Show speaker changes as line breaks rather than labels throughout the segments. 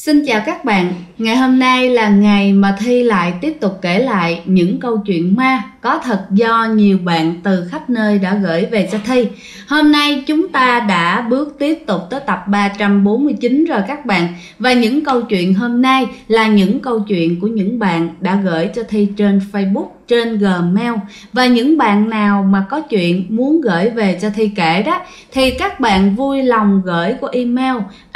Xin chào các bạn, ngày hôm nay là ngày mà Thi lại tiếp tục kể lại những câu chuyện ma có thật do nhiều bạn từ khắp nơi đã gửi về cho Thi. Hôm nay chúng ta đã bước tiếp tục tới tập 349 rồi các bạn. Và những câu chuyện hôm nay là những câu chuyện của những bạn đã gửi cho Thi trên Facebook, trên Gmail. Và những bạn nào mà có chuyện muốn gửi về cho Thi kể đó thì các bạn vui lòng gửi qua email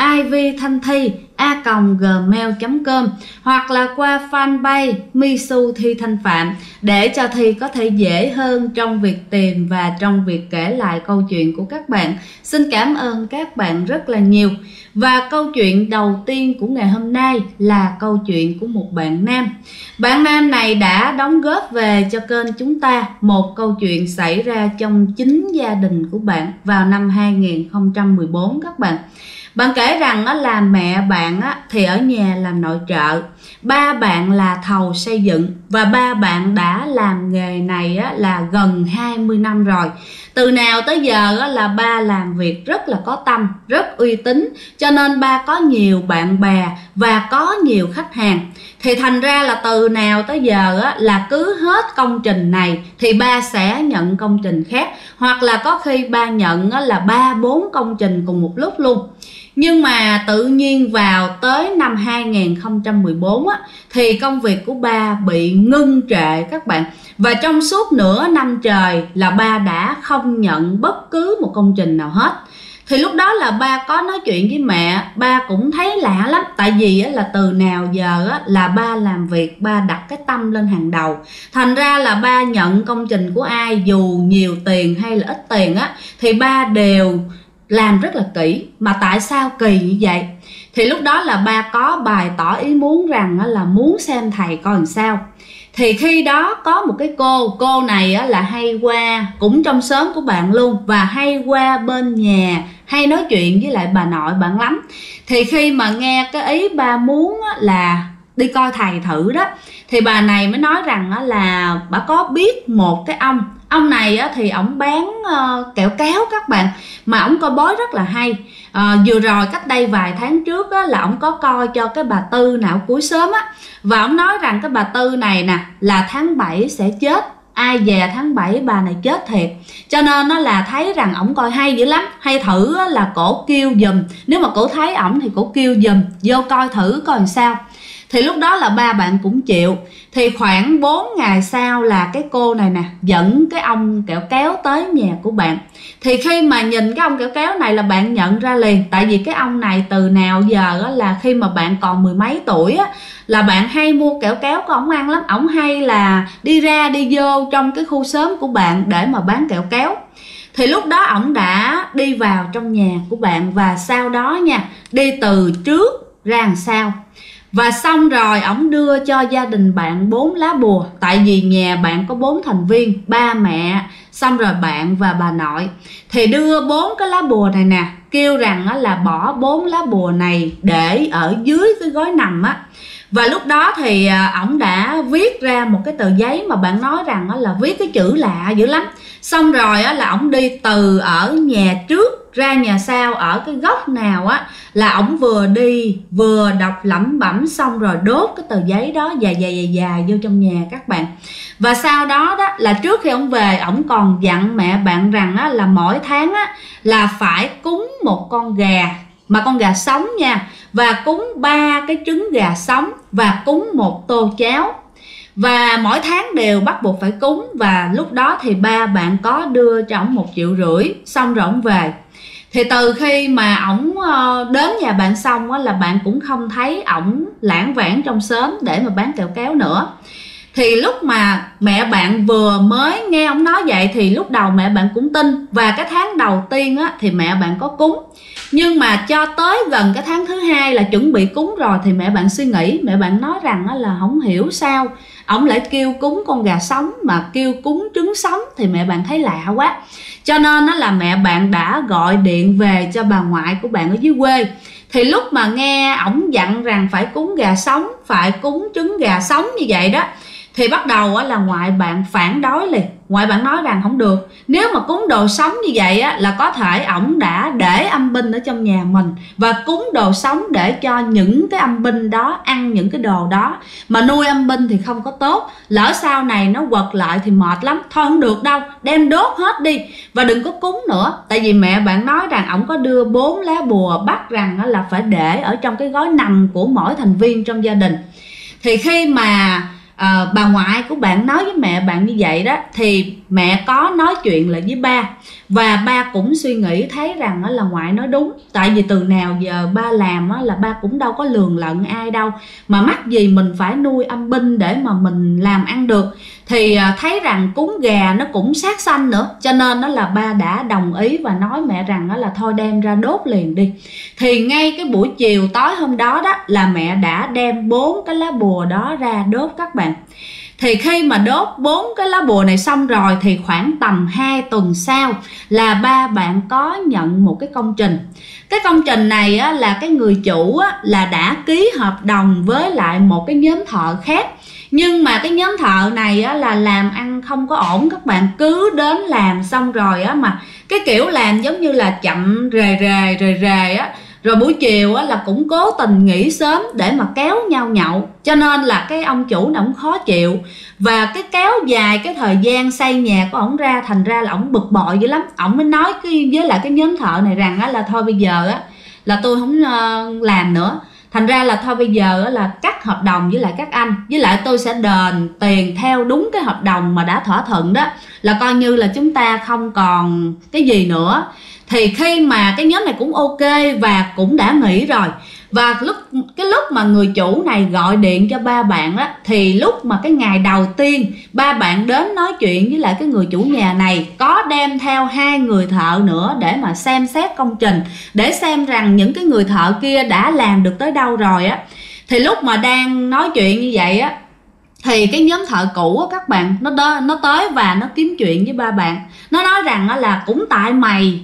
ivthanthi@gmail.com hoặc là qua fanpage Misu Thi Thanh Phạm để cho Thi có thể dễ hơn trong việc tìm và trong việc kể lại câu chuyện của các bạn. Xin cảm ơn các bạn rất là nhiều. Và câu chuyện đầu tiên của ngày hôm nay là câu chuyện của một bạn nam. Bạn nam này đã đóng góp về cho kênh chúng ta một câu chuyện xảy ra trong chính gia đình của bạn vào năm 2014 các bạn. Bạn kể rằng là mẹ bạn thì ở nhà làm nội trợ, ba bạn là thầu xây dựng và ba bạn đã làm nghề này là gần 20 năm rồi. Từ nào tới giờ là ba làm việc rất là có tâm, rất uy tín, cho nên ba có nhiều bạn bè và có nhiều khách hàng. Thì thành ra là từ nào tới giờ là cứ hết công trình này thì ba sẽ nhận công trình khác, hoặc là có khi ba nhận là 3-4 công trình cùng một lúc luôn. Nhưng mà tự nhiên vào tới năm 2014 thì công việc của ba bị ngưng trệ các bạn. Và trong suốt nửa năm trời là ba đã không nhận bất cứ một công trình nào hết. Thì lúc đó là ba có nói chuyện với mẹ, ba cũng thấy lạ lắm. Tại vì là từ nào giờ là ba làm việc, ba đặt cái tâm lên hàng đầu. Thành ra là ba nhận công trình của ai, dù nhiều tiền hay là ít tiền thì ba đều làm rất là kỹ. Mà tại sao kỳ như vậy? Thì lúc đó là ba có bày tỏ ý muốn rằng là muốn xem thầy coi làm sao. Thì khi đó có một cái cô này là hay qua, cũng trong xóm của bạn luôn, và hay qua bên nhà, hay nói chuyện với lại bà nội bạn lắm. Thì khi mà nghe cái ý ba muốn là đi coi thầy thử đó, thì bà này mới nói rằng là bà có biết một cái ông này thì ổng bán kẹo kéo các bạn, mà ổng coi bói rất là hay. Vừa rồi cách đây vài tháng trước là ổng có coi cho cái bà Tư nào cuối sớm và ổng nói rằng cái bà Tư này nè là tháng 7 sẽ chết, ai về tháng 7 bà này chết thiệt. Cho nên nó là thấy rằng ổng coi hay dữ lắm, hay thử là cổ kêu giùm, nếu mà cổ thấy ổng thì cổ kêu giùm, vô coi thử coi làm sao. Thì lúc đó là ba bạn cũng chịu. Thì khoảng 4 ngày sau là cái cô này nè dẫn cái ông kẹo kéo tới nhà của bạn. Thì khi mà nhìn cái ông kẹo kéo này là bạn nhận ra liền. Tại vì cái ông này từ nào giờ là khi mà bạn còn mười mấy tuổi là bạn hay mua kẹo kéo của ổng ăn lắm. Ổng hay là đi ra đi vô trong cái khu xóm của bạn để mà bán kẹo kéo. Thì lúc đó ổng đã đi vào trong nhà của bạn, và sau đó nha, đi từ trước ra đằng sau. Và xong rồi ổng đưa cho gia đình bạn 4 lá bùa. Tại vì nhà bạn có 4 thành viên, ba mẹ, xong rồi bạn và bà nội. Thì đưa 4 cái lá bùa này nè, kêu rằng là bỏ 4 lá bùa này để ở dưới cái gối nằm Và lúc đó thì ổng đã viết ra một cái tờ giấy mà bạn nói rằng là viết cái chữ lạ dữ lắm. Xong rồi là ổng đi từ ở nhà trước ra nhà sau, ở cái góc nào là ổng vừa đi vừa đọc lẩm bẩm, xong rồi đốt cái tờ giấy đó dài vô trong nhà các bạn. Và sau đó là trước khi ổng về, ổng còn dặn mẹ bạn rằng là mỗi tháng là phải cúng một con gà, mà con gà sống nha, và cúng 3 cái trứng gà sống, và cúng một tô cháo. Và mỗi tháng đều bắt buộc phải cúng. Và lúc đó thì ba bạn có đưa cho ổng 1,5 triệu, xong rồi ổng về. Thì từ khi mà ổng đến nhà bạn xong là bạn cũng không thấy ổng lãng vãng trong xóm để mà bán kẹo kéo nữa. Thì lúc mà mẹ bạn vừa mới nghe ổng nói vậy thì lúc đầu mẹ bạn cũng tin. Và cái tháng đầu tiên thì mẹ bạn có cúng. Nhưng mà cho tới gần cái tháng thứ 2 là chuẩn bị cúng rồi thì mẹ bạn suy nghĩ. Mẹ bạn nói rằng là không hiểu sao ổng lại kêu cúng con gà sống mà kêu cúng trứng sống, thì mẹ bạn thấy lạ quá. Cho nên là mẹ bạn đã gọi điện về cho bà ngoại của bạn ở dưới quê. Thì lúc mà nghe ổng dặn rằng phải cúng gà sống, phải cúng trứng gà sống như vậy đó, Thì bắt đầu là ngoại bạn phản đối liền. Ngoại bạn nói rằng không được, nếu mà cúng đồ sống như vậy là có thể ổng đã để âm binh ở trong nhà mình, và cúng đồ sống để cho những cái âm binh đó ăn những cái đồ đó, mà nuôi âm binh thì không có tốt, lỡ sau này nó quật lại thì mệt lắm. Thôi không được đâu, đem đốt hết đi và đừng có cúng nữa. Tại vì mẹ bạn nói rằng ổng có đưa 4 lá bùa, bắt rằng là phải để ở trong cái gói nằm của mỗi thành viên trong gia đình. Thì khi mà bà ngoại của bạn nói với mẹ bạn như vậy đó, thì mẹ có nói chuyện lại với ba, và ba cũng suy nghĩ thấy rằng là ngoại nói đúng. Tại vì từ nào giờ ba làm là ba cũng đâu có lường lận ai đâu, mà mắc gì mình phải nuôi âm binh để mà mình làm ăn được. Thì thấy rằng cúng gà nó cũng sát sanh nữa, cho nên đó là ba đã đồng ý và nói mẹ rằng đó là thôi đem ra đốt liền đi. Thì ngay cái buổi chiều tối hôm đó đó là mẹ đã đem 4 cái lá bùa đó ra đốt các bạn. Thì khi mà đốt 4 cái lá bùa này xong rồi thì khoảng tầm 2 tuần sau là ba bạn có nhận một cái công trình. Cái công trình này là cái người chủ là đã ký hợp đồng với lại một cái nhóm thợ khác. Nhưng mà cái nhóm thợ này là làm ăn không có ổn các bạn, cứ đến làm xong rồi mà cái kiểu làm giống như là chậm rề rồi buổi chiều là cũng cố tình nghỉ sớm để mà kéo nhau nhậu. Cho nên là cái ông chủ này ông khó chịu, và cái kéo dài cái thời gian xây nhà của ổng ra, thành ra là ổng bực bội dữ lắm. Ổng mới nói với lại cái nhóm thợ này rằng là thôi bây giờ là tôi không làm nữa, thành ra là thôi bây giờ là cắt hợp đồng với lại các anh, với lại tôi sẽ đền tiền theo đúng cái hợp đồng mà đã thỏa thuận đó, là coi như là chúng ta không còn cái gì nữa. Thì khi mà cái nhóm này cũng ok và cũng đã nghỉ rồi, và cái lúc mà người chủ này gọi điện cho ba bạn á, thì lúc mà cái ngày đầu tiên ba bạn đến nói chuyện với lại cái người chủ nhà này, có đem theo 2 người thợ nữa để mà xem xét công trình, để xem rằng những cái người thợ kia đã làm được tới đâu rồi á. Thì lúc mà đang nói chuyện như vậy á, thì cái nhóm thợ cũ á các bạn, nó tới và nó kiếm chuyện với ba bạn. Nó nói rằng là cũng tại mày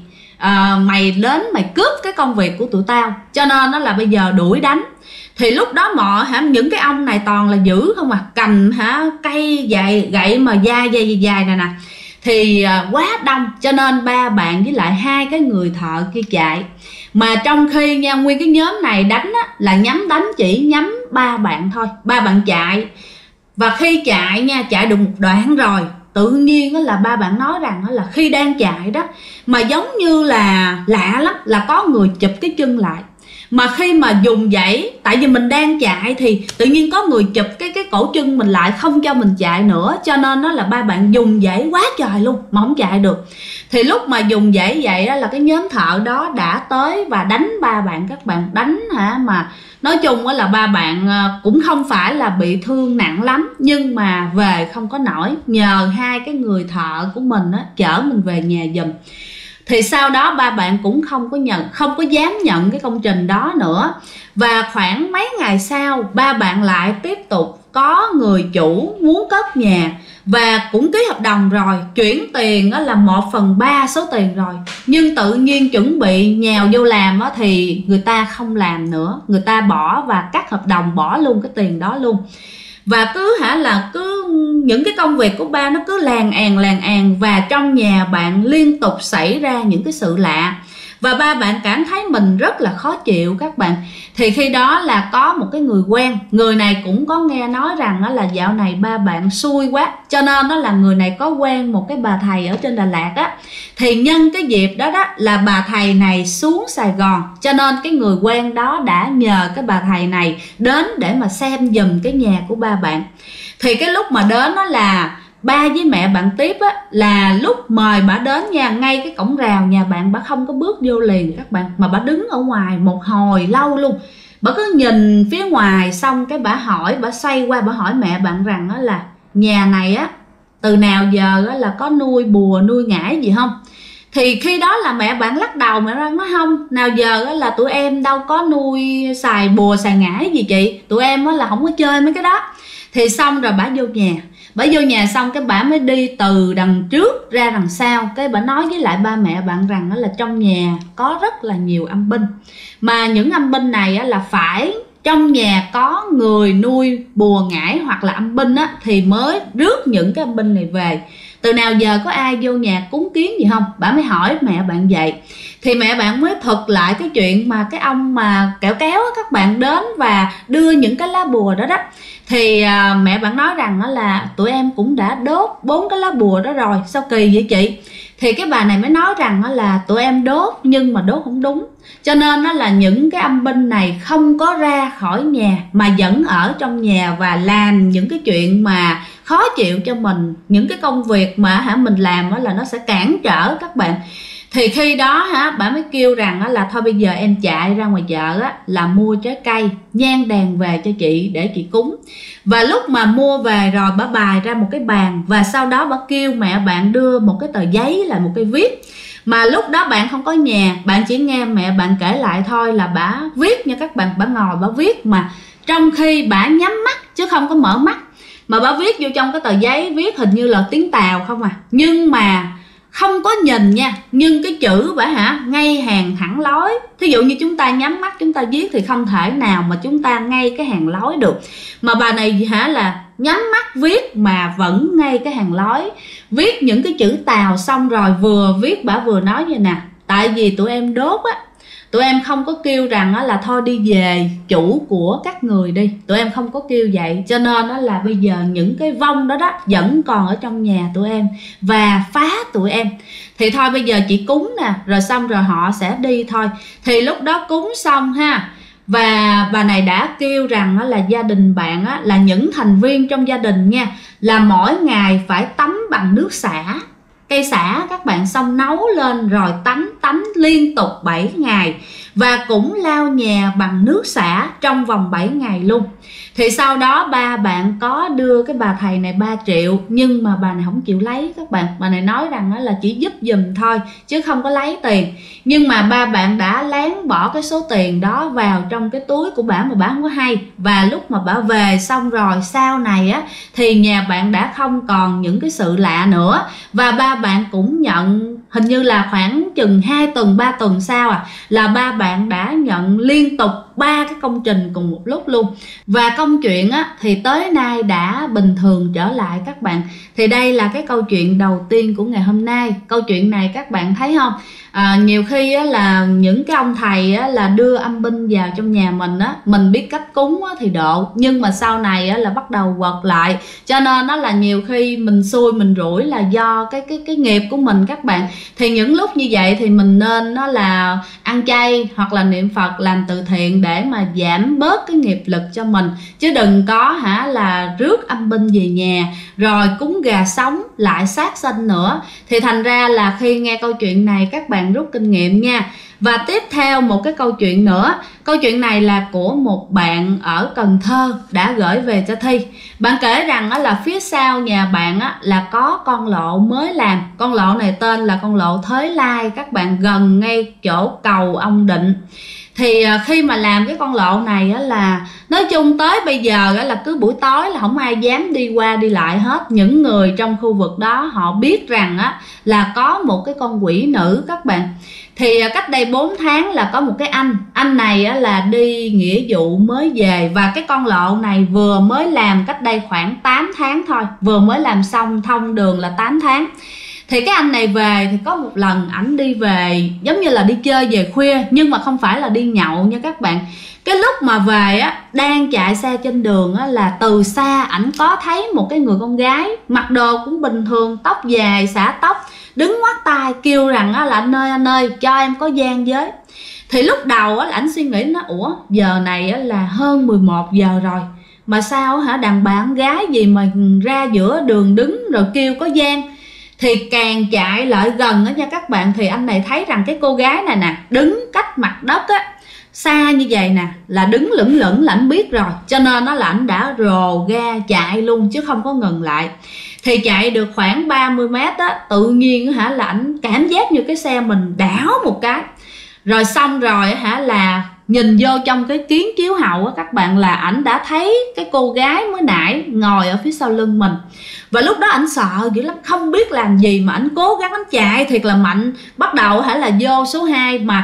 mày đến mày cướp cái công việc của tụi tao, cho nên nó là bây giờ đuổi đánh. Thì lúc đó những cái ông này toàn là dữ không cầm cây gậy mà dài này nè, thì quá đông, cho nên ba bạn với lại 2 cái người thợ kia chạy. Mà trong khi nha, nguyên cái nhóm này đánh là đánh chỉ nhắm ba bạn thôi. Ba bạn chạy, và khi chạy nha, chạy được một đoạn rồi, tự nhiên là ba bạn nói rằng là khi đang chạy đó mà giống như là lạ lắm, là có người chụp cái chân lại. Mà khi mà dùng dãy, tại vì mình đang chạy thì tự nhiên có người chụp cái cổ chân mình lại, không cho mình chạy nữa, cho nên là ba bạn dùng dãy quá trời luôn mà không chạy được. Thì lúc mà dùng dãy vậy là cái nhóm thợ đó đã tới và đánh ba bạn các bạn, đánh mà nói chung là ba bạn cũng không phải là bị thương nặng lắm, nhưng mà về không có nổi, nhờ 2 cái người thợ của mình chở mình về nhà giùm. Thì sau đó ba bạn cũng không có dám nhận cái công trình đó nữa. Và khoảng mấy ngày sau, ba bạn lại tiếp tục có người chủ muốn cất nhà, và cũng ký hợp đồng rồi, chuyển tiền là 1/3 số tiền rồi. Nhưng tự nhiên chuẩn bị nhào vô làm thì người ta không làm nữa, người ta bỏ và cắt hợp đồng, bỏ luôn cái tiền đó luôn. Và cứ những cái công việc của ba nó cứ làng àng, và trong nhà bạn liên tục xảy ra những cái sự lạ, và ba bạn cảm thấy mình rất là khó chịu các bạn. Thì khi đó là có một cái người quen, người này cũng có nghe nói rằng là dạo này ba bạn xui quá, cho nên là người này có quen một cái bà thầy ở trên Đà Lạt á. Thì nhân cái dịp đó là bà thầy này xuống Sài Gòn, cho nên cái người quen đó đã nhờ cái bà thầy này đến để mà xem giùm cái nhà của ba bạn. Thì cái lúc mà đến là ba với mẹ bạn Tiếp là lúc mời bà đến nha, ngay cái cổng rào nhà bạn, bà không có bước vô liền các bạn, mà bà đứng ở ngoài một hồi lâu luôn. Bà cứ nhìn phía ngoài, xong cái bà xoay qua bà hỏi mẹ bạn rằng là nhà này từ nào giờ là có nuôi bùa nuôi ngải gì không. Thì khi đó là mẹ bạn lắc đầu, mẹ bạn nói không, nào giờ là tụi em đâu có nuôi xài bùa xài ngải gì chị, tụi em là không có chơi mấy cái đó. Thì xong rồi bà vô nhà xong cái bà mới đi từ đằng trước ra đằng sau, cái bà nói với lại ba mẹ bạn rằng là trong nhà có rất là nhiều âm binh, mà những âm binh này là phải trong nhà có người nuôi bùa ngải hoặc là âm binh á, thì mới rước những cái âm binh này về. Từ nào giờ có ai vô nhà cúng kiến gì không? Bà mới hỏi mẹ bạn vậy. Thì mẹ bạn mới thuật lại cái chuyện mà cái ông mà kẹo kéo á, các bạn đến và đưa những cái lá bùa đó đó. Thì mẹ bạn nói rằng là tụi em cũng đã đốt 4 cái lá bùa đó rồi. Sao kỳ vậy chị? Thì cái bà này mới nói rằng là tụi em đốt nhưng mà đốt không đúng, cho nên là những cái âm binh này không có ra khỏi nhà mà vẫn ở trong nhà và làm những cái chuyện mà khó chịu cho mình, những cái công việc mà mình làm là nó sẽ cản trở các bạn. Thì khi đó bà mới kêu rằng là thôi bây giờ em chạy ra ngoài chợ là mua trái cây nhang đèn về cho chị để chị cúng. Và lúc mà mua về rồi bà bày ra một cái bàn, và sau đó bà kêu mẹ bạn đưa một cái tờ giấy là một cái viết. Mà lúc đó bạn không có nhà, bạn chỉ nghe mẹ bạn kể lại thôi, là bà viết nha các bạn. Bà ngồi bà viết mà trong khi bà nhắm mắt chứ không có mở mắt, mà bà viết vô trong cái tờ giấy, viết hình như là tiếng Tàu không à, nhưng mà không có nhìn nha, nhưng cái chữ bà ngay hàng thẳng lối. Thí dụ như chúng ta nhắm mắt chúng ta viết thì không thể nào mà chúng ta ngay cái hàng lối được, mà bà này là nhắm mắt viết mà vẫn ngay cái hàng lối, viết những cái chữ Tàu. Xong rồi vừa viết bà vừa nói vậy nè: tại vì tụi em đốt tụi em không có kêu rằng là thôi đi về chủ của các người đi, tụi em không có kêu vậy, cho nên là bây giờ những cái vong đó vẫn còn ở trong nhà tụi em và phá tụi em. Thì thôi bây giờ chị cúng nè, rồi xong rồi họ sẽ đi thôi. Thì lúc đó cúng xong và bà này đã kêu rằng là gia đình bạn là những thành viên trong gia đình nha, là mỗi ngày phải tắm bằng nước xả, cây xả các bạn, xong nấu lên rồi tắm liên tục 7 ngày, và cũng lau nhà bằng nước xả trong vòng 7 ngày luôn. Thì sau đó ba bạn có đưa cái bà thầy này 3 triệu, nhưng mà bà này không chịu lấy các bạn. Bà này nói rằng là chỉ giúp giùm thôi chứ không có lấy tiền. Nhưng mà ba bạn đã lén bỏ cái số tiền đó vào trong cái túi của bà mà bà không có hay. Và lúc mà bà về xong rồi sau này thì nhà bạn đã không còn những cái sự lạ nữa. Và ba bạn cũng nhận, hình như là khoảng chừng 2 tuần 3 tuần sau là ba bạn đã nhận liên tục 3 cái công trình cùng một lúc luôn. Và công chuyện thì tới nay đã bình thường trở lại các bạn. Thì đây là cái câu chuyện đầu tiên của ngày hôm nay. Câu chuyện này các bạn thấy không, nhiều khi là những cái ông thầy là đưa âm binh vào trong nhà mình biết cách cúng thì độ, nhưng mà sau này là bắt đầu quật lại, cho nên là nhiều khi mình xui mình rủi là do cái nghiệp của mình các bạn. Thì những lúc như vậy thì mình nên là ăn chay hoặc là niệm Phật, làm từ thiện để mà giảm bớt cái nghiệp lực cho mình, chứ đừng có là rước âm binh về nhà rồi cúng gà sống lại sát sanh nữa. Thì thành ra là khi nghe câu chuyện này các bạn rút kinh nghiệm nha. Và tiếp theo một cái câu chuyện nữa. Câu chuyện này là của một bạn ở Cần Thơ đã gửi về cho Thi. Bạn kể rằng là phía sau nhà bạn là có con lộ mới làm. Con lộ này tên là con lộ Thới Lai các bạn, gần ngay chỗ cầu Ông Định. Thì khi mà làm cái con lộ này là nói chung tới bây giờ là cứ buổi tối là không ai dám đi qua đi lại hết. Những người trong khu vực đó họ biết rằng là có một cái con quỷ nữ các bạn. Thì cách đây 4 tháng là có một cái anh này là đi nghĩa vụ mới về, và cái con lộ này vừa mới làm cách đây khoảng 8 tháng thôi, vừa mới làm xong thông đường là 8 tháng. Thì cái anh này về thì có một lần ảnh đi về giống như là đi chơi về khuya, nhưng mà không phải là đi nhậu nha các bạn. Cái lúc mà về đang chạy xe trên đường là từ xa ảnh có thấy một cái người con gái mặc đồ cũng bình thường, tóc dài xõa tóc, đứng ngoắt tay kêu rằng là anh ơi cho em có gian với. Thì lúc đầu là ảnh suy nghĩ ủa giờ này là hơn 11 giờ rồi mà sao đàn bà con gái gì mà ra giữa đường đứng rồi kêu có gian. Thì càng chạy lại gần nha các bạn, thì anh này thấy rằng cái cô gái này nè đứng cách mặt đất xa như vậy nè, là đứng lững lững là anh biết rồi, cho nên là anh đã rồ ga chạy luôn chứ không có ngừng lại. Thì chạy được khoảng 30 mét tự nhiên là ảnh cảm giác như cái xe mình đảo một cái, rồi xong rồi là nhìn vô trong cái kiến chiếu hậu các bạn, là ảnh đã thấy cái cô gái mới nãy ngồi ở phía sau lưng mình. Và lúc đó ảnh sợ dữ lắm, không biết làm gì mà ảnh cố gắng ảnh chạy thiệt là mạnh, bắt đầu là vô số 2 mà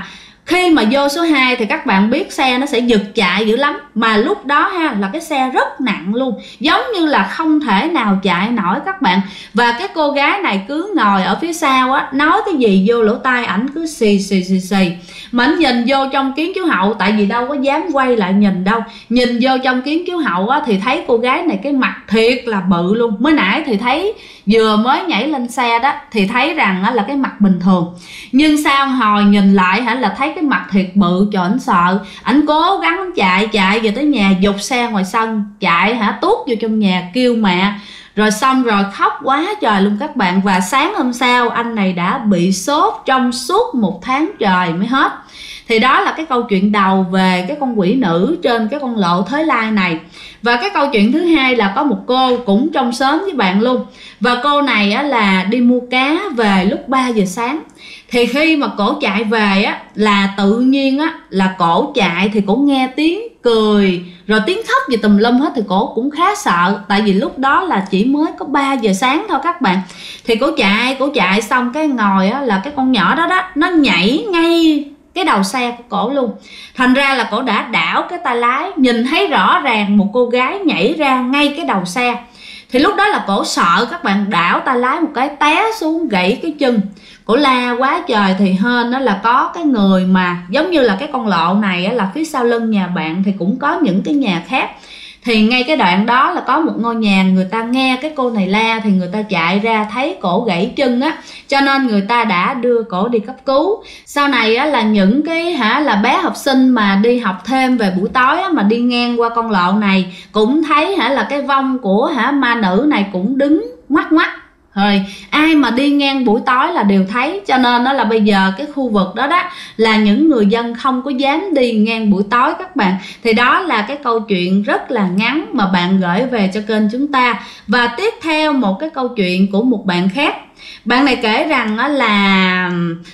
Khi mà vô số 2 thì các bạn biết xe nó sẽ giật chạy dữ lắm, mà lúc đó ha là cái xe rất nặng luôn, giống như là không thể nào chạy nổi các bạn. Và cái cô gái này cứ ngồi ở phía sau á, nói cái gì vô lỗ tai ảnh cứ xì xì xì xì. Mà ảnh nhìn vô trong kiến chiếu hậu, tại vì đâu có dám quay lại nhìn đâu, nhìn vô trong kiến chiếu hậu á thì thấy cô gái này cái mặt thiệt là bự luôn. Mới nãy thì thấy vừa mới nhảy lên xe đó thì thấy rằng á là cái mặt bình thường, nhưng sao hồi nhìn lại hả là thấy cái mặt thiệt bự. Trời, ảnh sợ, ảnh cố gắng chạy về tới nhà, giục xe ngoài sân chạy hả tuốt vô trong nhà kêu mẹ, rồi xong rồi khóc quá trời luôn các bạn. Và sáng hôm sau anh này đã bị sốt trong suốt 1 tháng trời mới hết. Thì đó là cái câu chuyện đầu về cái con quỷ nữ trên cái con lộ Thới Lai này. Và cái câu chuyện thứ hai là có một cô cũng trong xóm với bạn luôn. Và cô này á, là đi mua cá về lúc 3 giờ sáng. Thì khi mà cổ chạy về á, là tự nhiên á, là cổ chạy thì cổ nghe tiếng cười rồi tiếng khóc gì tùm lum hết. Thì cổ cũng khá sợ, tại vì lúc đó là chỉ mới có 3 giờ sáng thôi các bạn. Thì cổ chạy xong cái ngồi á, là cái con nhỏ đó nó nhảy ngay cái đầu xe của cổ luôn. Thành ra là cổ đã đảo cái tay lái, nhìn thấy rõ ràng một cô gái nhảy ra ngay cái đầu xe. Thì lúc đó là cổ sợ các bạn, đảo tay lái một cái té xuống gãy cái chân. Cổ la quá trời. Thì hên đó là có cái người mà giống như là cái con lộ này á, là phía sau lưng nhà bạn thì cũng có những cái nhà khác. Thì ngay cái đoạn đó là có một ngôi nhà, người ta nghe cái cô này la thì người ta chạy ra thấy cổ gãy chân á, cho nên người ta đã đưa cổ đi cấp cứu. Sau này á, là những cái là bé học sinh mà đi học thêm về buổi tối á, mà đi ngang qua con lộ này cũng thấy là cái vong của ma nữ này cũng đứng ngoắt ngoắt. Rồi ai mà đi ngang buổi tối là đều thấy, cho nên đó là bây giờ cái khu vực đó là những người dân không có dám đi ngang buổi tối các bạn. Thì đó là cái câu chuyện rất là ngắn mà bạn gửi về cho kênh chúng ta. Và tiếp theo một cái câu chuyện của một bạn khác. Bạn này kể rằng là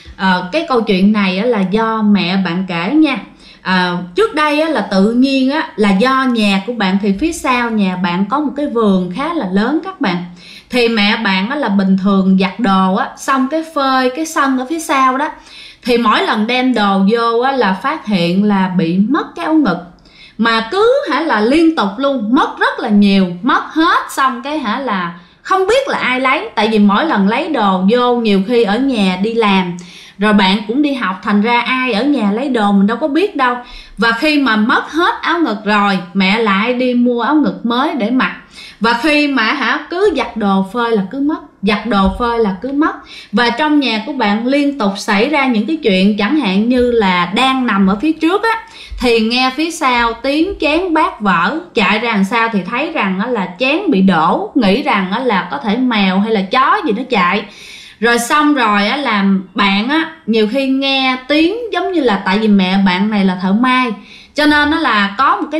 cái câu chuyện này là do mẹ bạn kể nha. Trước đây là tự nhiên là do nhà của bạn thì phía sau nhà bạn có một cái vườn khá là lớn các bạn. Thì mẹ bạn là bình thường giặt đồ xong cái phơi cái sân ở phía sau đó, thì mỗi lần đem đồ vô là phát hiện là bị mất cái áo ngực. Mà cứ là liên tục luôn, mất rất là nhiều, mất hết xong cái là không biết là ai lấy. Tại vì mỗi lần lấy đồ vô nhiều khi ở nhà đi làm rồi bạn cũng đi học, thành ra ai ở nhà lấy đồ mình đâu có biết đâu. Và khi mà mất hết áo ngực rồi, mẹ lại đi mua áo ngực mới để mặc. Và khi mà cứ giặt đồ phơi là cứ mất, giặt đồ phơi là cứ mất. Và trong nhà của bạn liên tục xảy ra những cái chuyện, chẳng hạn như là đang nằm ở phía trước thì nghe phía sau tiếng chén bát vỡ, chạy ra đằng sau thì thấy rằng là chén bị đổ, nghĩ rằng là có thể mèo hay là chó gì nó chạy. Rồi xong rồi là bạn nhiều khi nghe tiếng giống như là, tại vì mẹ bạn này là thợ may, cho nên là có một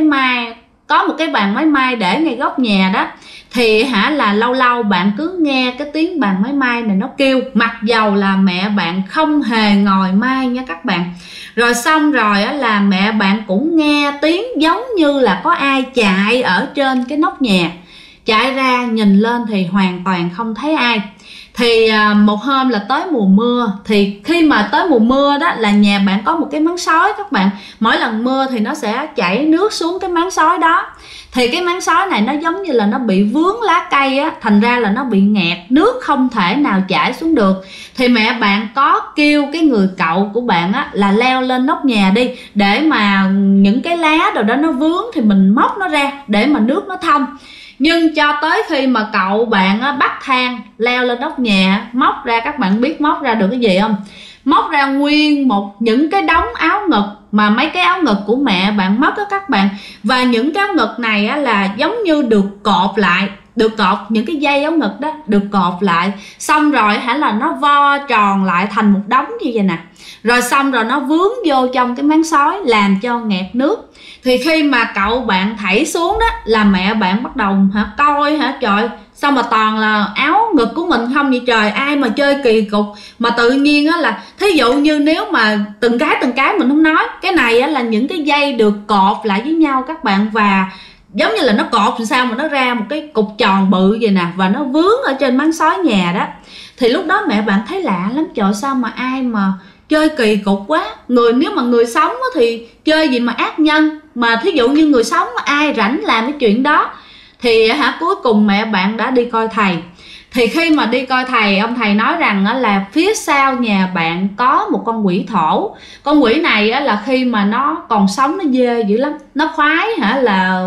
cái bàn máy may để ngay góc nhà đó. Thì là lâu lâu bạn cứ nghe cái tiếng bàn máy may này nó kêu, mặc dầu là mẹ bạn không hề ngồi may nha các bạn. Rồi xong rồi là mẹ bạn cũng nghe tiếng giống như là có ai chạy ở trên cái nóc nhà. Chạy ra nhìn lên thì hoàn toàn không thấy ai. Thì một hôm là tới mùa mưa, thì khi mà tới mùa mưa đó là nhà bạn có một cái máng sói các bạn. Mỗi lần mưa thì nó sẽ chảy nước xuống cái máng sói đó. Thì cái máng sói này nó giống như là nó bị vướng lá cây thành ra là nó bị nghẹt, nước không thể nào chảy xuống được. Thì mẹ bạn có kêu cái người cậu của bạn là leo lên nóc nhà đi, để mà những cái lá đồ đó nó vướng thì mình móc nó ra để mà nước nó thông. Nhưng cho tới khi mà cậu bạn bắt thang leo lên nóc nhà, móc ra, các bạn biết móc ra được cái gì không? Móc ra nguyên những cái đống áo ngực, mà mấy cái áo ngực của mẹ bạn mất đó các bạn. Và những cái áo ngực này là giống như được cột lại, được cột những cái dây áo ngực đó được cột lại, xong rồi là nó vo tròn lại thành một đống như vậy nè. Rồi xong rồi nó vướng vô trong cái máng sói làm cho nghẹt nước. Thì khi mà cậu bạn thảy xuống đó là mẹ bạn bắt đầu coi trời, sao mà toàn là áo ngực của mình không vậy trời, ai mà chơi kỳ cục. Mà tự nhiên là thí dụ như nếu mà từng cái mình không nói, cái này là những cái dây được cột lại với nhau các bạn, và giống như là nó cột làm sao mà nó ra một cái cục tròn bự vậy nè, và nó vướng ở trên máng sói nhà đó. Thì lúc đó mẹ bạn thấy lạ lắm, trời sao mà ai mà chơi kỳ cục quá. Nếu mà người sống thì chơi gì mà ác nhân, mà thí dụ như người sống ai rảnh làm cái chuyện đó. Thì cuối cùng mẹ bạn đã đi coi thầy. Thì khi mà đi coi thầy, ông thầy nói rằng là phía sau nhà bạn có một con quỷ thổ. Con quỷ này là khi mà nó còn sống nó ghê dữ lắm, nó khoái là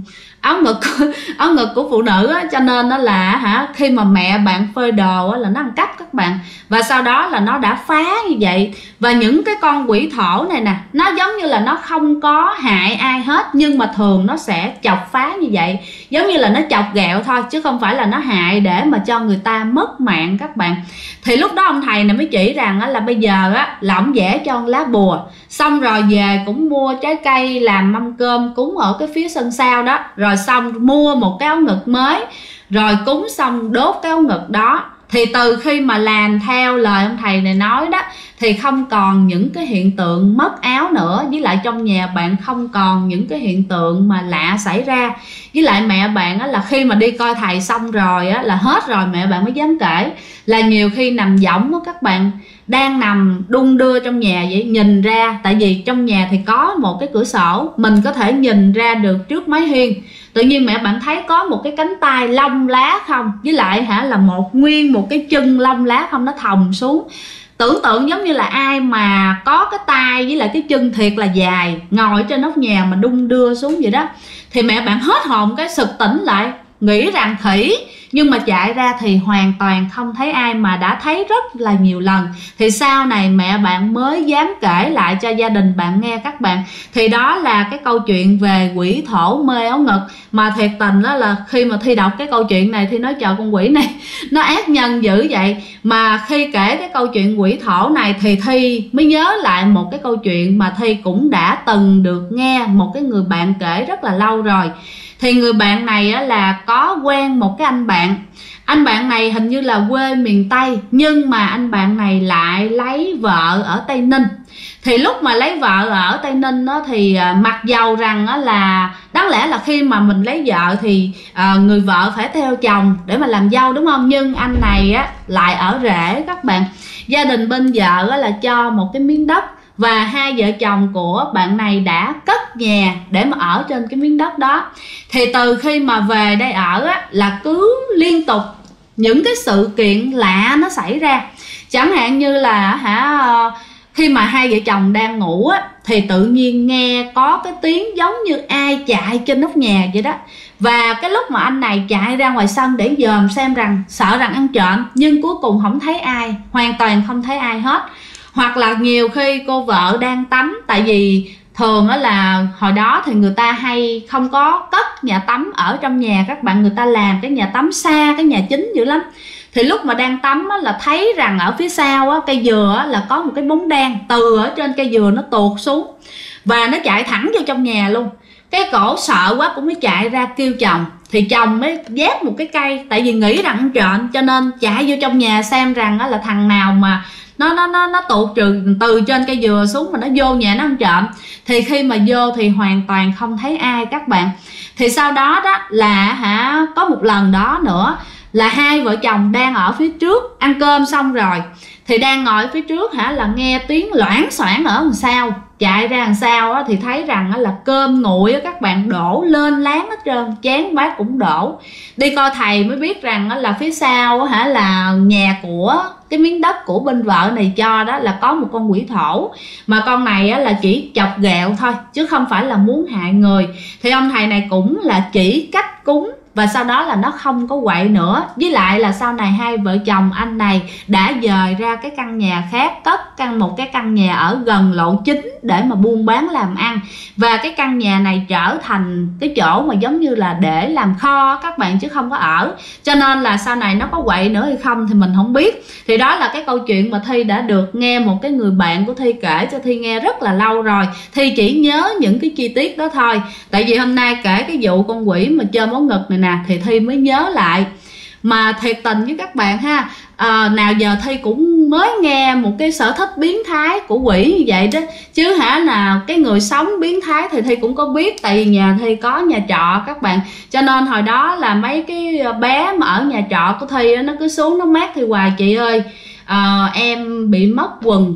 áo ngực của phụ nữ á, cho nên nó là khi mà mẹ bạn phơi đồ là nó ăn cắp các bạn. Và sau đó là nó đã phá như vậy. Và những cái con quỷ thổ này nè, nó giống như là nó không có hại ai hết, nhưng mà thường nó sẽ chọc phá như vậy, giống như là nó chọc ghẹo thôi, chứ không phải là nó hại để mà cho người ta mất mạng các bạn. Thì lúc đó ông thầy này mới chỉ rằng là bây giờ là ông vẽ cho lá bùa, xong rồi về cũng mua trái cây làm mâm cơm cúng ở cái phía sân sau đó, rồi xong mua một cái áo ngực mới, rồi cúng xong đốt cái áo ngực đó. Thì từ khi mà làm theo lời ông thầy này nói đó, thì không còn những cái hiện tượng mất áo nữa. Với lại trong nhà bạn không còn những cái hiện tượng mà lạ xảy ra. Với lại mẹ bạn là khi mà đi coi thầy xong rồi là hết rồi mẹ bạn mới dám kể, là nhiều khi nằm võng các bạn, đang nằm đung đưa trong nhà vậy, nhìn ra, tại vì trong nhà thì có một cái cửa sổ, mình có thể nhìn ra được trước mái hiên. Tự nhiên mẹ bạn thấy có một cái cánh tay lông lá không, với lại là nguyên một cái chân lông lá không, nó thòng xuống. Tưởng tượng giống như là ai mà có cái tay với lại cái chân thiệt là dài, ngồi trên nóc nhà mà đung đưa xuống vậy đó. Thì mẹ bạn hết hồn, cái sực tỉnh lại, nghĩ rằng khỉ, nhưng mà chạy ra thì hoàn toàn không thấy ai, mà đã thấy rất là nhiều lần. Thì sau này mẹ bạn mới dám kể lại cho gia đình bạn nghe các bạn. Thì đó là cái câu chuyện về quỷ thổ mê áo ngực. Mà thiệt tình đó là khi mà Thi đọc cái câu chuyện này thì nói trời, con quỷ này nó ác nhân dữ vậy. Mà khi kể cái câu chuyện quỷ thổ này thì Thi mới nhớ lại một cái câu chuyện mà Thi cũng đã từng được nghe một cái người bạn kể rất là lâu rồi. Thì người bạn này là có quen một cái anh bạn. Anh bạn này hình như là quê miền Tây, nhưng mà anh bạn này lại lấy vợ ở Tây Ninh. Thì lúc mà lấy vợ ở Tây Ninh thì mặc dầu rằng là đáng lẽ là khi mà mình lấy vợ thì người vợ phải theo chồng để mà làm dâu, đúng không? Nhưng anh này lại ở rể các bạn. Gia đình bên vợ là cho một cái miếng đất, và hai vợ chồng của bạn này đã cất nhà để mà ở trên cái miếng đất đó. Thì từ khi mà về đây ở là cứ liên tục những cái sự kiện lạ nó xảy ra. Chẳng hạn như là khi mà hai vợ chồng đang ngủ thì tự nhiên nghe có cái tiếng giống như ai chạy trên nóc nhà vậy đó. Và cái lúc mà anh này chạy ra ngoài sân để dòm xem rằng, sợ rằng ăn trộm, nhưng cuối cùng không thấy ai, hoàn toàn không thấy ai hết. Hoặc là nhiều khi cô vợ đang tắm, tại vì thường là hồi đó thì người ta hay không có cất nhà tắm ở trong nhà các bạn, người ta làm cái nhà tắm xa cái nhà chính dữ lắm. Thì lúc mà đang tắm là thấy rằng ở phía sau cây dừa là có một cái bóng đen từ ở trên cây dừa nó tuột xuống, và nó chạy thẳng vô trong nhà luôn. Cái cổ sợ quá cũng mới chạy ra kêu chồng. Thì chồng mới vác một cái cây, tại vì nghĩ rằng ăn trộm, cho nên chạy vô trong nhà xem rằng là thằng nào mà nó tụt từ trên cây dừa xuống mà nó vô nhà nó ăn trộm. Thì khi mà vô thì hoàn toàn không thấy ai các bạn. Thì sau đó là có một lần đó nữa là hai vợ chồng đang ở phía trước ăn cơm xong rồi, thì đang ngồi phía trước là nghe tiếng loảng xoảng ở đằng sau. Chạy ra đằng sau thì thấy rằng là cơm nguội các bạn đổ lên láng hết trơn, chén bát cũng đổ. Đi coi thầy mới biết rằng là phía sau là nhà của cái miếng đất của bên vợ này cho đó là có một con quỷ thổ. Mà con này là chỉ chọc ghẹo thôi, chứ không phải là muốn hại người. Thì ông thầy này cũng là chỉ cách cúng, và sau đó là nó không có quậy nữa. Với lại là sau này hai vợ chồng anh này đã dời ra cái căn nhà khác, cất một cái căn nhà ở gần lộ chính để mà buôn bán làm ăn. Và cái căn nhà này trở thành cái chỗ mà giống như là để làm kho các bạn, chứ không có ở. Cho nên là sau này nó có quậy nữa hay không thì mình không biết. Thì đó là cái câu chuyện mà Thi đã được nghe một cái người bạn của Thi kể cho Thi nghe rất là lâu rồi. Thi chỉ nhớ những cái chi tiết đó thôi. Tại vì hôm nay kể cái vụ con quỷ mà chơi máu ngực này nè thì Thi mới nhớ lại. Mà thiệt tình với các bạn ha, nào giờ Thi cũng mới nghe một cái sở thích biến thái của quỷ như vậy đó, chứ nào cái người sống biến thái thì Thi cũng có biết. Tại vì nhà Thi có nhà trọ các bạn, cho nên hồi đó là mấy cái bé mà ở nhà trọ của Thi nó cứ xuống nó mát Thi hoài: chị ơi em bị mất quần,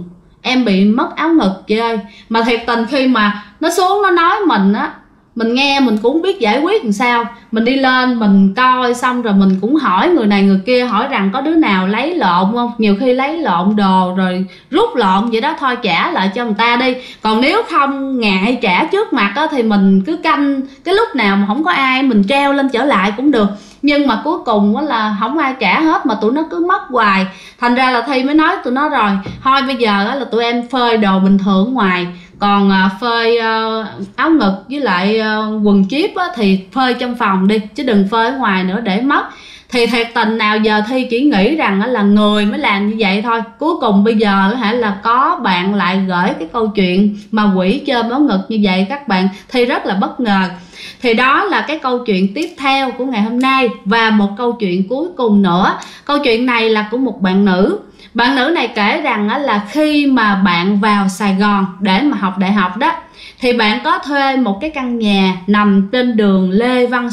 em bị mất áo ngực chị ơi. Mà thiệt tình khi mà nó xuống nó nói mình á, mình nghe mình cũng không biết giải quyết làm sao. Mình đi lên mình coi xong rồi mình cũng hỏi người này người kia, hỏi rằng có đứa nào lấy lộn không. Nhiều khi lấy lộn đồ rồi rút lộn vậy đó, thôi trả lại cho người ta đi. Còn nếu không ngại trả trước mặt á, thì mình cứ canh cái lúc nào mà không có ai mình treo lên trở lại cũng được. Nhưng mà cuối cùng á là không ai trả hết mà tụi nó cứ mất hoài. Thành ra là Thi mới nói tụi nó rồi, thôi bây giờ á là tụi em phơi đồ bình thường ngoài, còn phơi áo ngực với lại quần jeep á, thì phơi trong phòng đi chứ đừng phơi ở ngoài nữa để mất. Thì thiệt tình nào giờ Thi chỉ nghĩ rằng là người mới làm như vậy thôi. Cuối cùng bây giờ là có bạn lại gửi cái câu chuyện mà quỷ chôm áo ngực như vậy các bạn. Thi rất là bất ngờ. Thì đó là cái câu chuyện tiếp theo của ngày hôm nay. Và một câu chuyện cuối cùng nữa. Câu chuyện này là của một bạn nữ. Bạn nữ này kể rằng là khi mà bạn vào Sài Gòn để mà học đại học đó, thì bạn có thuê một cái căn nhà nằm trên đường Lê Văn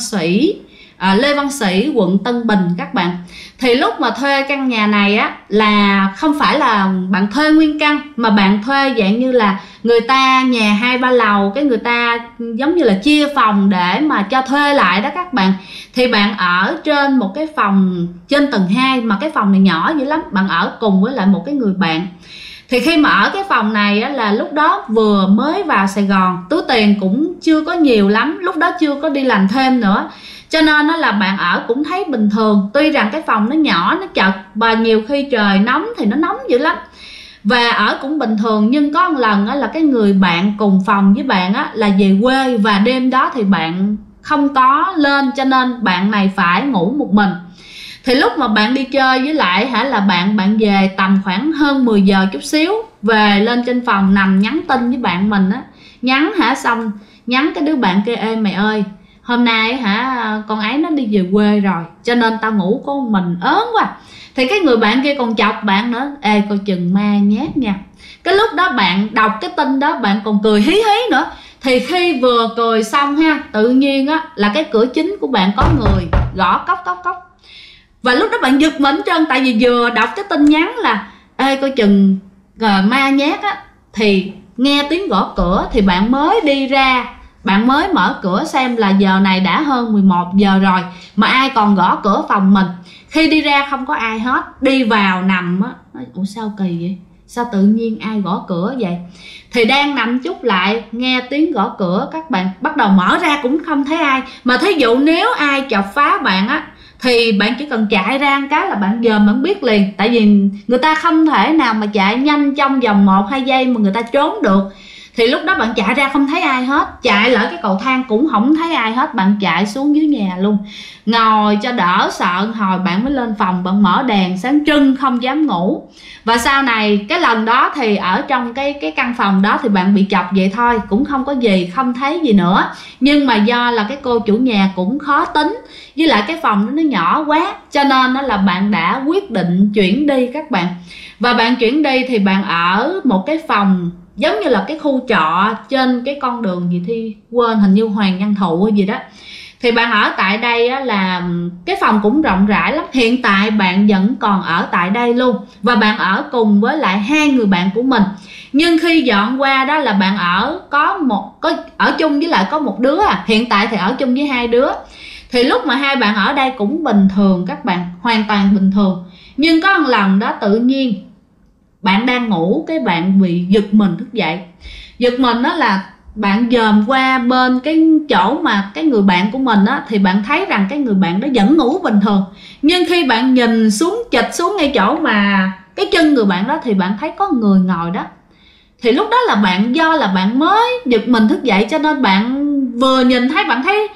Sĩ, quận Tân Bình các bạn. Thì lúc mà thuê căn nhà này á là không phải là bạn thuê nguyên căn, mà bạn thuê dạng như là người ta nhà 2-3 lầu, cái người ta giống như là chia phòng để mà cho thuê lại đó các bạn. Thì bạn ở trên một cái phòng trên tầng 2, mà cái phòng này nhỏ dữ lắm, bạn ở cùng với lại một cái người bạn. Thì khi mà ở cái phòng này á, là lúc đó vừa mới vào Sài Gòn, túi tiền cũng chưa có nhiều lắm, lúc đó chưa có đi làm thêm nữa, cho nên nó là bạn ở cũng thấy bình thường. Tuy rằng cái phòng nó nhỏ, nó chật, và nhiều khi trời nóng thì nó nóng dữ lắm, và ở cũng bình thường. Nhưng có một lần á, là cái người bạn cùng phòng với bạn á, là về quê, và đêm đó thì bạn không có lên, cho nên bạn này phải ngủ một mình. Thì lúc mà bạn đi chơi với lại là bạn về tầm khoảng hơn 10 giờ chút xíu, về lên trên phòng nằm nhắn tin với bạn mình á, nhắn xong nhắn cái đứa bạn kia: ê mày ơi, hôm nay con ấy nó đi về quê rồi, cho nên tao ngủ có mình ớn quá. Thì cái người bạn kia còn chọc bạn nữa: ê coi chừng ma nhát nha. Cái lúc đó bạn đọc cái tin đó bạn còn cười hí hí nữa. Thì khi vừa cười xong tự nhiên á là cái cửa chính của bạn có người gõ cốc cốc cốc. Và lúc đó bạn giật mình trơn, tại vì vừa đọc cái tin nhắn là ê coi chừng ma nhát á, thì nghe tiếng gõ cửa. Thì bạn mới đi ra, bạn mới mở cửa xem là giờ này đã hơn 11 giờ rồi mà ai còn gõ cửa phòng mình. Khi đi ra không có ai hết, đi vào nằm á, ủa sao kỳ vậy, sao tự nhiên ai gõ cửa vậy. Thì đang nằm chút lại nghe tiếng gõ cửa, các bạn bắt đầu mở ra cũng không thấy ai. Mà thí dụ nếu ai chọc phá bạn á, thì bạn chỉ cần chạy ra một cái là bạn dòm bạn biết liền. Tại vì người ta không thể nào mà chạy nhanh trong vòng 1-2 giây mà người ta trốn được. Thì lúc đó bạn chạy ra không thấy ai hết, chạy lại cái cầu thang cũng không thấy ai hết, bạn chạy xuống dưới nhà luôn, ngồi cho đỡ sợ. Hồi bạn mới lên phòng, bạn mở đèn sáng trưng không dám ngủ. Và sau này cái lần đó thì ở trong cái căn phòng đó thì bạn bị chọc vậy thôi, cũng không có gì, không thấy gì nữa. Nhưng mà do là cái cô chủ nhà cũng khó tính, với lại cái phòng đó nó nhỏ quá, cho nên là bạn đã quyết định chuyển đi các bạn. Và bạn chuyển đi thì bạn ở một cái phòng giống như là cái khu trọ trên cái con đường gì Thi quên, hình như Hoàng Văn Thụ hay gì đó. Thì bạn ở tại đây á, là cái phòng cũng rộng rãi lắm. Hiện tại bạn vẫn còn ở tại đây luôn, và bạn ở cùng với lại 2 người bạn của mình. Nhưng khi dọn qua đó là bạn ở ở chung với lại có một đứa hiện tại thì ở chung với 2 đứa. Thì lúc mà 2 bạn ở đây cũng bình thường các bạn, hoàn toàn bình thường. Nhưng có một lần đó tự nhiên bạn đang ngủ, cái bạn bị giật mình thức dậy. Giật mình đó là bạn dòm qua bên cái chỗ mà cái người bạn của mình á, thì bạn thấy rằng cái người bạn đó vẫn ngủ bình thường. Nhưng khi bạn nhìn xuống, chịch xuống ngay chỗ mà cái chân người bạn đó, thì bạn thấy có người ngồi đó. Thì lúc đó là bạn, do là bạn mới giật mình thức dậy, cho nên bạn vừa nhìn thấy, bạn thấy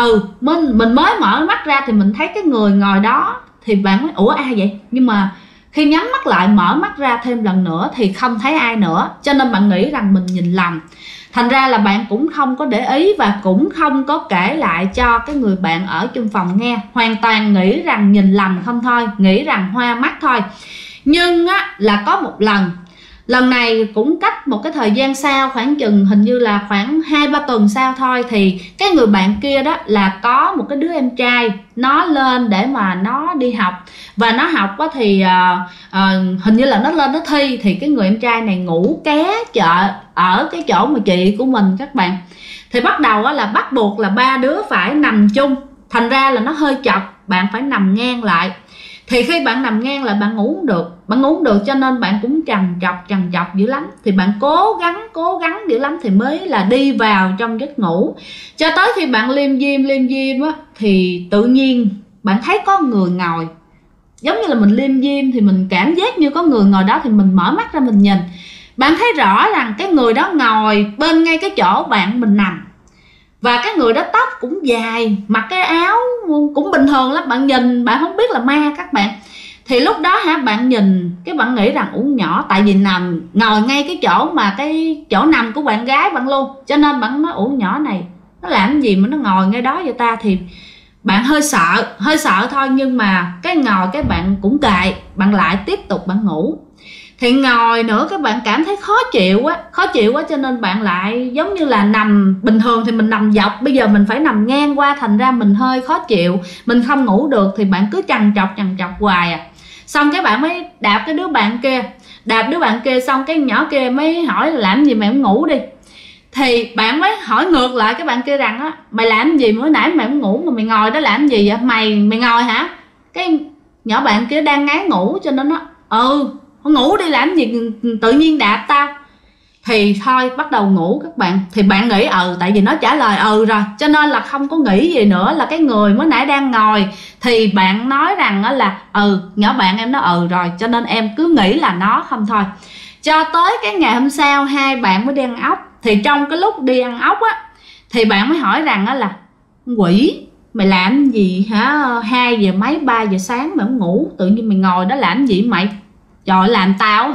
mình mới mở mắt ra thì mình thấy cái người ngồi đó. Thì bạn nói ủa ai vậy? Nhưng mà khi nhắm mắt lại, mở mắt ra thêm lần nữa thì không thấy ai nữa, cho nên bạn nghĩ rằng mình nhìn lầm. Thành ra là bạn cũng không có để ý và cũng không có kể lại cho cái người bạn ở chung phòng nghe. Hoàn toàn nghĩ rằng nhìn lầm không thôi, nghĩ rằng hoa mắt thôi. Nhưng á, là có một lần Lần này cũng cách một cái thời gian sau, khoảng chừng hình như là khoảng 2-3 tuần sau thôi, thì cái người bạn kia đó là có một cái đứa em trai nó lên để mà nó đi học. Và nó học á thì hình như là nó lên nó thi, thì cái người em trai này ngủ ké chợ ở cái chỗ mà chị của mình các bạn. Thì bắt đầu á là bắt buộc là 3 đứa phải nằm chung, thành ra là nó hơi chật, bạn phải nằm ngang lại. Thì khi bạn nằm ngang lại bạn ngủ không được, cho nên bạn cũng trằn trọc dữ lắm. Thì bạn cố gắng dữ lắm thì mới là đi vào trong giấc ngủ. Cho tới khi bạn liêm diêm á, thì tự nhiên bạn thấy có người ngồi. Giống như là mình liêm diêm thì mình cảm giác như có người ngồi đó, thì mình mở mắt ra mình nhìn. Bạn thấy rõ rằng cái người đó ngồi bên ngay cái chỗ bạn mình nằm. Và cái người đó tóc cũng dài, mặc cái áo cũng bình thường lắm, bạn nhìn bạn không biết là ma các bạn. Thì lúc đó bạn nhìn cái bạn nghĩ rằng nhỏ, tại vì ngồi ngay cái chỗ mà cái chỗ nằm của bạn gái bạn luôn, cho nên bạn nói nhỏ này nó làm gì mà nó ngồi ngay đó vậy ta. Thì bạn hơi sợ thôi, nhưng mà cái ngồi cái bạn cũng kệ, bạn lại tiếp tục bạn ngủ. Thì ngồi nữa các bạn cảm thấy khó chịu quá, cho nên bạn lại giống như là nằm bình thường thì mình nằm dọc, bây giờ mình phải nằm ngang qua, thành ra mình hơi khó chịu, mình không ngủ được. Thì bạn cứ trằn trọc hoài Xong cái bạn mới đạp cái đứa bạn kia, xong cái nhỏ kia mới hỏi là làm gì mày không ngủ đi. Thì bạn mới hỏi ngược lại cái bạn kia rằng mày làm gì mới nãy mày không ngủ mà mày ngồi đó làm gì vậy, mày ngồi hả? Cái nhỏ bạn kia đang ngái ngủ cho nên nó ngủ đi làm gì tự nhiên đạp tao. Thì thôi bắt đầu ngủ các bạn. Thì bạn nghĩ tại vì nó trả lời rồi, cho nên là không có nghĩ gì nữa là cái người mới nãy đang ngồi. Thì bạn nói rằng là nhỏ bạn em nó rồi, cho nên em cứ nghĩ là nó không thôi. Cho tới cái ngày hôm sau hai bạn mới đi ăn ốc. Thì trong cái lúc đi ăn ốc thì bạn mới hỏi rằng là quỷ mày làm gì hả, 2 giờ mấy 3 giờ sáng mày không ngủ, tự nhiên mày ngồi đó làm gì mày? Trời, làm tao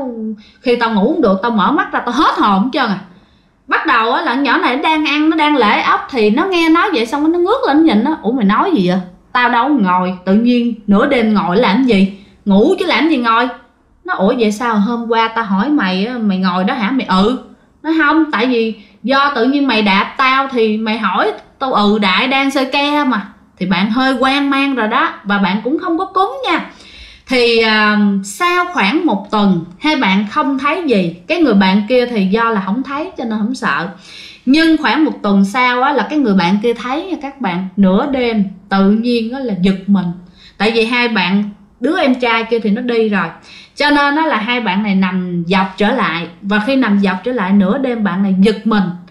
khi tao ngủ không được, tao mở mắt ra tao hết hồn hết trơn Bắt đầu là nhỏ này nó đang ăn, nó đang lễ ốc, thì nó nghe nói vậy xong nó ngước lên nó nhìn nó, mày nói gì vậy? Tao đâu ngồi, tự nhiên nửa đêm ngồi làm gì? Ngủ chứ làm gì ngồi? Nó vậy sao hôm qua tao hỏi mày mày ngồi đó hả? Mày nó không, tại vì do tự nhiên mày đạp tao thì mày hỏi tao đại đang sơi ke mà. Thì bạn hơi hoang mang rồi đó, và bạn cũng không có cúng nha. Thì sau khoảng 1 tuần hai bạn không thấy gì. Cái người bạn kia thì do là không thấy cho nên không sợ. Nhưng khoảng 1 tuần sau là cái người bạn kia thấy nha các bạn, nửa đêm tự nhiên là giật mình. Tại vì hai bạn, đứa em trai kia thì nó đi rồi, cho nên là hai bạn này nằm dọc trở lại. Và khi nằm dọc trở lại nửa đêm, bạn này giật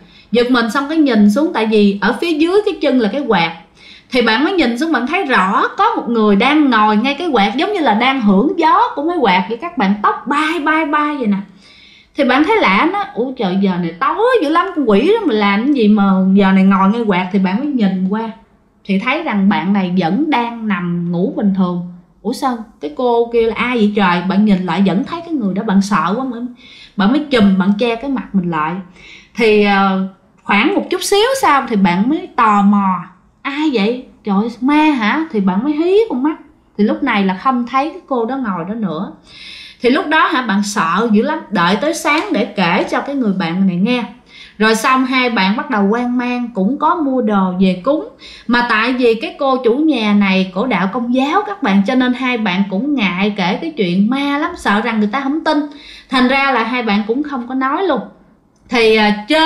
mình xong cái nhìn xuống, tại vì ở phía dưới cái chân là cái quạt. Thì bạn mới nhìn xuống, bạn thấy rõ có một người đang ngồi ngay cái quạt, giống như là đang hưởng gió của mấy quạt vậy các bạn, tóc bay vậy nè. Thì bạn thấy lạ, nó trời giờ này tối dữ lắm, con quỷ đó mà làm cái gì mà giờ này ngồi ngay quạt. Thì bạn mới nhìn qua thì thấy rằng bạn này vẫn đang nằm ngủ bình thường. Sao cái cô kia là ai vậy trời? Bạn nhìn lại vẫn thấy cái người đó, bạn sợ quá bạn mới bạn che cái mặt mình lại. Thì khoảng một chút xíu sau thì bạn mới tò mò, ai vậy? Trời ơi, ma hả? Thì bạn mới hí con mắt. Thì lúc này là không thấy cái cô đó ngồi đó nữa. Thì lúc đó bạn sợ dữ lắm, đợi tới sáng để kể cho cái người bạn này nghe. Rồi xong hai bạn bắt đầu hoang mang, cũng có mua đồ về cúng. Mà tại vì cái cô chủ nhà này cổ đạo Công giáo các bạn, cho nên hai bạn cũng ngại kể cái chuyện ma lắm, sợ rằng người ta không tin. Thành ra là hai bạn cũng không có nói luôn. Thì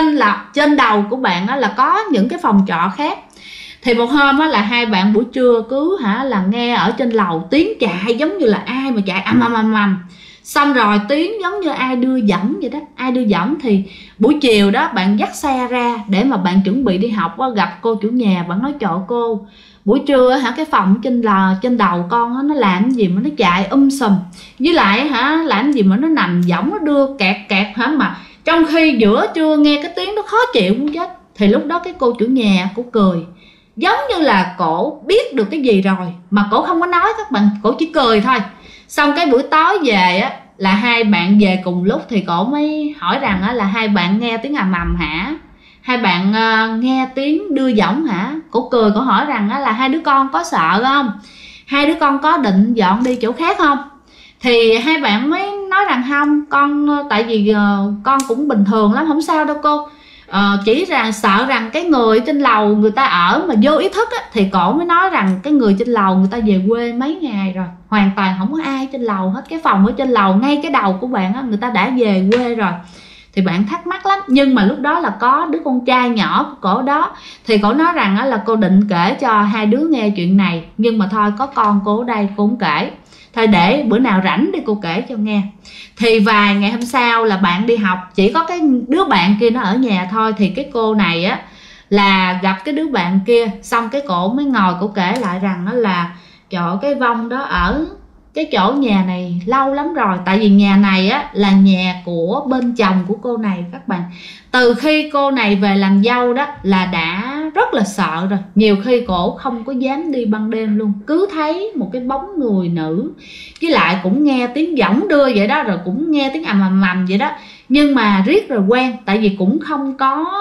trên đầu của bạn là có những cái phòng trọ khác. Thì một hôm là hai bạn buổi trưa cứ là nghe ở trên lầu tiếng chạy giống như là ai mà chạy ầm. Xong rồi tiếng giống như ai đưa dẫn vậy đó, ai đưa dẫn. Thì buổi chiều đó bạn dắt xe ra để mà bạn chuẩn bị đi học gặp cô chủ nhà. Bạn nói trời cô, buổi trưa cái phòng trên đầu con nó làm gì mà nó chạy sùm, với lại làm gì mà nó nằm võng, nó đưa kẹt mà trong khi giữa trưa nghe cái tiếng nó khó chịu muốn chết. Thì lúc đó cái cô chủ nhà cô cười, giống như là cổ biết được cái gì rồi mà cổ không có nói các bạn, cổ chỉ cười thôi. Xong cái buổi tối về là hai bạn về cùng lúc. Thì cổ mới hỏi rằng là hai bạn nghe tiếng ầm hả? Hai bạn nghe tiếng đưa võng hả? Cổ cười, cổ hỏi rằng là hai đứa con có sợ không? Hai đứa con có định dọn đi chỗ khác không? Thì hai bạn mới nói rằng không, con tại vì con cũng bình thường lắm, không sao đâu cô. Chỉ sợ rằng cái người trên lầu người ta ở mà vô ý thức á, thì cổ mới nói rằng cái người trên lầu người ta về quê mấy ngày rồi, hoàn toàn không có ai trên lầu hết, cái phòng ở trên lầu ngay cái đầu của bạn á, người ta đã về quê rồi. Thì bạn thắc mắc lắm, nhưng mà lúc đó là có đứa con trai nhỏ của cổ đó, thì cổ nói rằng á, là cô định kể cho hai đứa nghe chuyện này, nhưng mà thôi có con cô ở đây cô không kể, thôi để bữa nào rảnh đi cô kể cho nghe. Thì vài ngày hôm sau là bạn đi học, chỉ có cái đứa bạn kia nó ở nhà thôi. Thì cái cô này á là gặp cái đứa bạn kia, xong cái cổ mới ngồi cổ kể lại rằng đó là chỗ cái vong đó ở cái chỗ nhà này lâu lắm rồi. Tại vì nhà này á là nhà của bên chồng của cô này các bạn. Từ khi cô này về làm dâu đó là đã rất là sợ rồi, nhiều khi cổ không có dám đi ban đêm luôn, cứ thấy một cái bóng người nữ, với lại cũng nghe tiếng giỏng đưa vậy đó, rồi cũng nghe tiếng ầm ầm vậy đó, nhưng mà riết rồi quen. Tại vì cũng không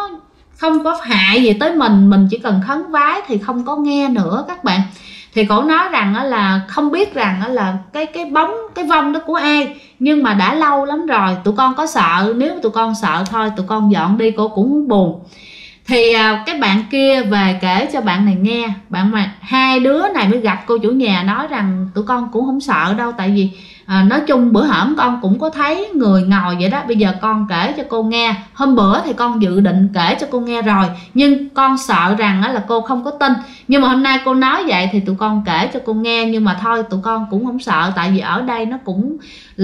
có hại gì tới mình chỉ cần khấn vái thì không có nghe nữa các bạn. Thì cổ nói rằng là không biết rằng là cái vong đó của ai, nhưng mà đã lâu lắm rồi, tụi con có sợ, nếu tụi con sợ thôi tụi con dọn đi, cô cũng không buồn. Thì cái bạn kia về kể cho bạn này nghe, hai đứa này mới gặp cô chủ nhà, nói rằng tụi con cũng không sợ đâu, tại vì nói chung bữa hổm con cũng có thấy người ngồi vậy đó, bây giờ con kể cho cô nghe. Hôm bữa thì con dự định kể cho cô nghe rồi, nhưng con sợ rằng là cô không có tin, nhưng mà hôm nay cô nói vậy thì tụi con kể cho cô nghe. Nhưng mà thôi tụi con cũng không sợ, tại vì ở đây nó cũng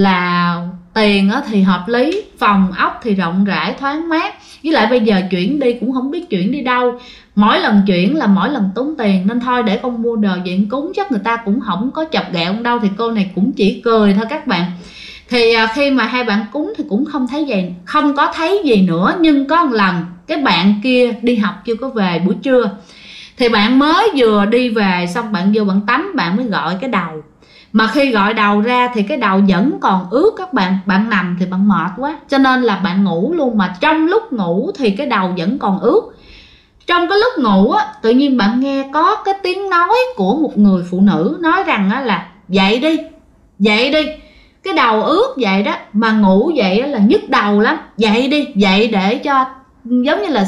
là tiền thì hợp lý, phòng ốc thì rộng rãi thoáng mát, với lại bây giờ chuyển đi cũng không biết chuyển đi đâu, mỗi lần chuyển là mỗi lần tốn tiền, nên thôi để con mua đồ viện cúng, chắc người ta cũng không có chọc ghẹo đâu. Thì cô này cũng chỉ cười thôi các bạn. Thì khi mà hai bạn cúng thì cũng không có thấy gì nữa. Nhưng có một lần cái bạn kia đi học chưa có về buổi trưa, thì bạn mới vừa đi về xong bạn vô bạn tắm, bạn mới gọi cái đầu. Mà khi gọi đầu ra thì cái đầu vẫn còn ướt các bạn. Bạn nằm thì bạn mệt quá, cho nên là bạn ngủ luôn. Mà trong lúc ngủ thì cái đầu vẫn còn ướt. Trong cái lúc ngủ á, tự nhiên bạn nghe có cái tiếng nói của một người phụ nữ nói rằng á là dậy đi, dậy đi. Cái đầu ướt vậy đó, mà ngủ vậy là nhức đầu lắm. Dậy đi, dậy để cho giống như là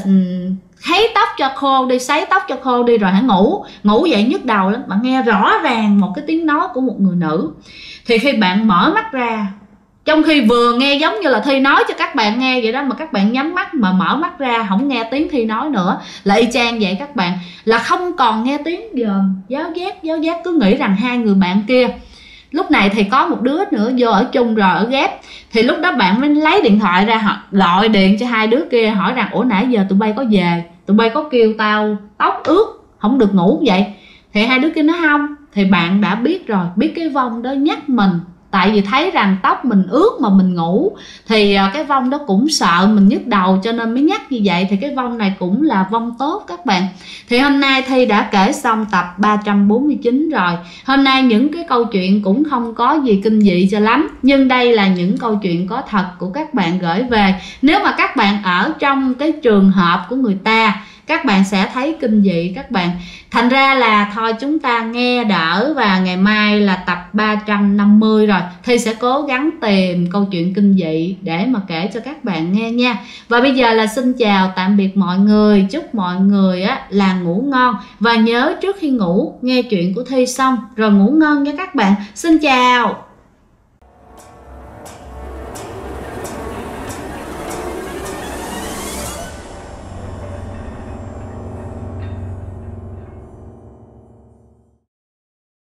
sấy tóc cho khô đi, sấy tóc cho khô đi rồi hãy ngủ. Ngủ vậy nhức đầu lắm. Bạn nghe rõ ràng một cái tiếng nói của một người nữ. Thì khi bạn mở mắt ra, trong khi vừa nghe giống như là Thi nói cho các bạn nghe vậy đó, mà các bạn nhắm mắt mà mở mắt ra không nghe tiếng Thi nói nữa, là y chang vậy các bạn. Là không còn nghe tiếng dòm giáo giác, cứ nghĩ rằng hai người bạn kia. Lúc này thì có một đứa nữa vô ở chung rồi, ở ghép. Thì lúc đó bạn mới lấy điện thoại ra gọi điện cho hai đứa kia, hỏi rằng ủa nãy giờ tụi bay có về, tụi bay có kêu tao tóc ướt không được ngủ vậy? Thì hai đứa kia nói không. Thì bạn đã biết rồi, biết cái vong đó nhắc mình, tại vì thấy rằng tóc mình ướt mà mình ngủ, thì cái vong đó cũng sợ mình nhức đầu cho nên mới nhắc như vậy. Thì cái vong này cũng là vong tốt các bạn. Thì hôm nay Thi đã kể xong tập 349 rồi. Hôm nay những cái câu chuyện cũng không có gì kinh dị cho lắm, nhưng đây là những câu chuyện có thật của các bạn gửi về. Nếu mà các bạn ở trong cái trường hợp của người ta, các bạn sẽ thấy kinh dị các bạn. Thành ra là thôi chúng ta nghe đỡ, và ngày mai là tập 350 rồi. Thì sẽ cố gắng tìm câu chuyện kinh dị để mà kể cho các bạn nghe nha. Và bây giờ là xin chào tạm biệt mọi người. Chúc mọi người là ngủ ngon. Và nhớ trước khi ngủ nghe chuyện của Thi xong rồi ngủ ngon nha các bạn. Xin chào.